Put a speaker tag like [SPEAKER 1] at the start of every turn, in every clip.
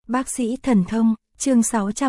[SPEAKER 1] Bác sĩ thần thông, chương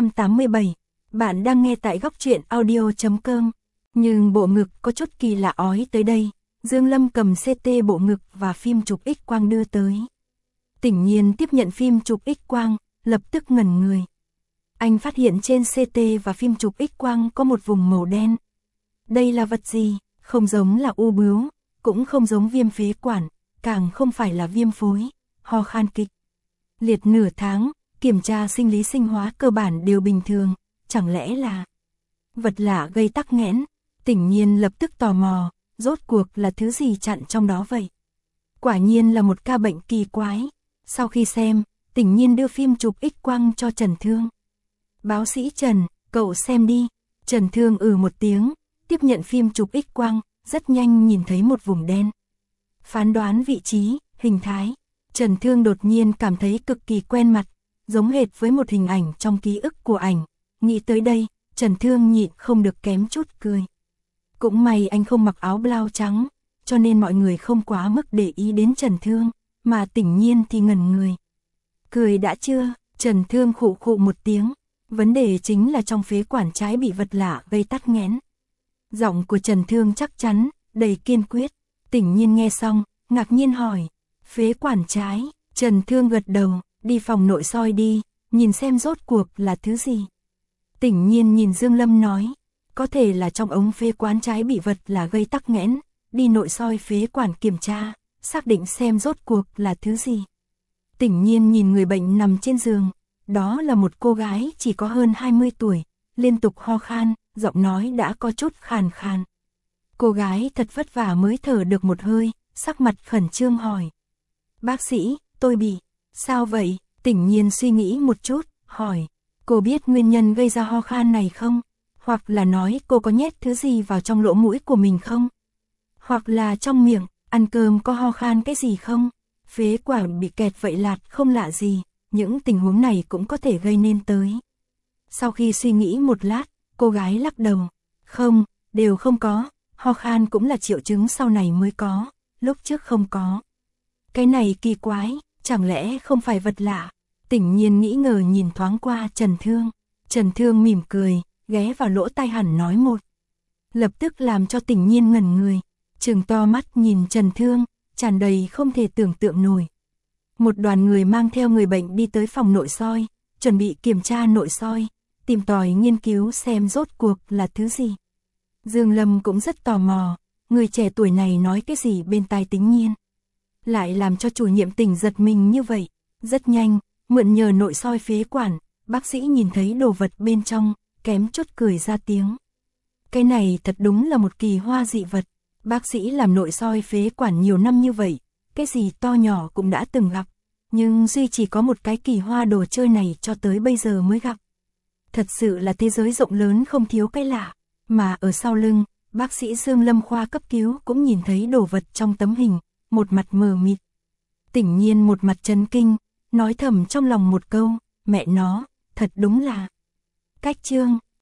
[SPEAKER 1] 687. Bạn đang nghe tại góc truyện audio.com. Nhưng bộ ngực có chút kỳ lạ ói tới đây. Dương Lâm cầm CT bộ ngực và phim chụp X-quang đưa tới. Tỉnh Nhiên tiếp nhận phim chụp X-quang, lập tức ngẩn người. Anh phát hiện trên CT và phim chụp X-quang có một vùng màu đen. Đây là vật gì? Không giống là u bướu, cũng không giống viêm phế quản, càng không phải là viêm phối, ho khan kịch liệt nửa tháng, kiểm tra sinh lý sinh hóa cơ bản đều bình thường, chẳng lẽ là vật lạ gây tắc nghẽn? Tỉnh Nhiên lập tức tò mò, rốt cuộc là thứ gì chặn trong đó vậy? Quả nhiên là một ca bệnh kỳ quái. Sau khi xem, Tỉnh Nhiên đưa phim chụp X-quang cho Trần Thương. Bác sĩ Trần, cậu xem đi. Trần Thương một tiếng, tiếp nhận phim chụp X-quang, rất nhanh nhìn thấy một vùng đen. Phán đoán vị trí, hình thái. Trần Thương đột nhiên cảm thấy cực kỳ quen mặt, giống hệt với một hình ảnh trong ký ức của ảnh. Nghĩ tới đây, Trần Thương nhịn không được kém chút cười. Cũng may anh không mặc áo blau trắng, cho nên mọi người không quá mức để ý đến Trần Thương, mà Tỉnh Nhiên thì ngẩn người. Cười đã chưa? Trần Thương khụ khụ một tiếng. Vấn đề chính là trong phế quản trái bị vật lạ gây tắc nghẽn. Giọng của Trần Thương chắc chắn, đầy kiên quyết. Tỉnh Nhiên nghe xong, ngạc nhiên hỏi. Phế quản trái? Trần Thương gật đầu, đi phòng nội soi đi, nhìn xem rốt cuộc là thứ gì. Tỉnh Nhiên nhìn Dương Lâm nói. Có thể là trong ống phế quản trái bị vật là gây tắc nghẽn, đi nội soi phế quản kiểm tra, xác định xem rốt cuộc là thứ gì. Tỉnh Nhiên nhìn người bệnh nằm trên giường, đó là một cô gái chỉ có hơn 20 tuổi, liên tục ho khan, giọng nói đã có chút khàn khàn. Cô gái thật vất vả mới thở được một hơi, sắc mặt khẩn trương hỏi. Bác sĩ, tôi bị, sao vậy? Tỉnh Nhiên suy nghĩ một chút, hỏi. Cô biết nguyên nhân gây ra ho khan này không? Hoặc là nói cô có nhét thứ gì vào trong lỗ mũi của mình không? Hoặc là trong miệng, ăn cơm có ho khan cái gì không? Phế quản bị kẹt vậy lạt không lạ gì, những tình huống này cũng có thể gây nên tới. Sau khi suy nghĩ một lát, cô gái lắc đầu. Không, đều không có, ho khan cũng là triệu chứng sau này mới có, lúc trước không có. Cái này kỳ quái, chẳng lẽ không phải vật lạ? Tỉnh Nhiên nghĩ ngờ nhìn thoáng qua Trần Thương. Trần Thương mỉm cười, ghé vào lỗ tai hẳn nói một. Lập tức làm cho Tỉnh Nhiên ngẩn người, trừng to mắt nhìn Trần Thương, tràn đầy không thể tưởng tượng nổi. Một đoàn người mang theo người bệnh đi tới phòng nội soi, chuẩn bị kiểm tra nội soi, tìm tòi nghiên cứu xem rốt cuộc là thứ gì. Dương Lâm cũng rất tò mò, người trẻ tuổi này nói cái gì bên tai Tỉnh Nhiên. Lại làm cho chủ nhiệm Tỉnh giật mình như vậy. Rất nhanh, mượn nhờ nội soi phế quản, bác sĩ nhìn thấy đồ vật bên trong, kém chút cười ra tiếng. Cái này thật đúng là một kỳ hoa dị vật. Bác sĩ làm nội soi phế quản nhiều năm như vậy, cái gì to nhỏ cũng đã từng gặp, nhưng duy chỉ có một cái kỳ hoa đồ chơi này cho tới bây giờ mới gặp. Thật sự là thế giới rộng lớn không thiếu cái lạ, mà ở sau lưng, bác sĩ Dương Lâm khoa cấp cứu cũng nhìn thấy đồ vật trong tấm hình, một mặt mờ mịt. Tỉnh Nhiên một mặt chấn kinh, nói thầm trong lòng một câu, mẹ nó, thật đúng là cách chương.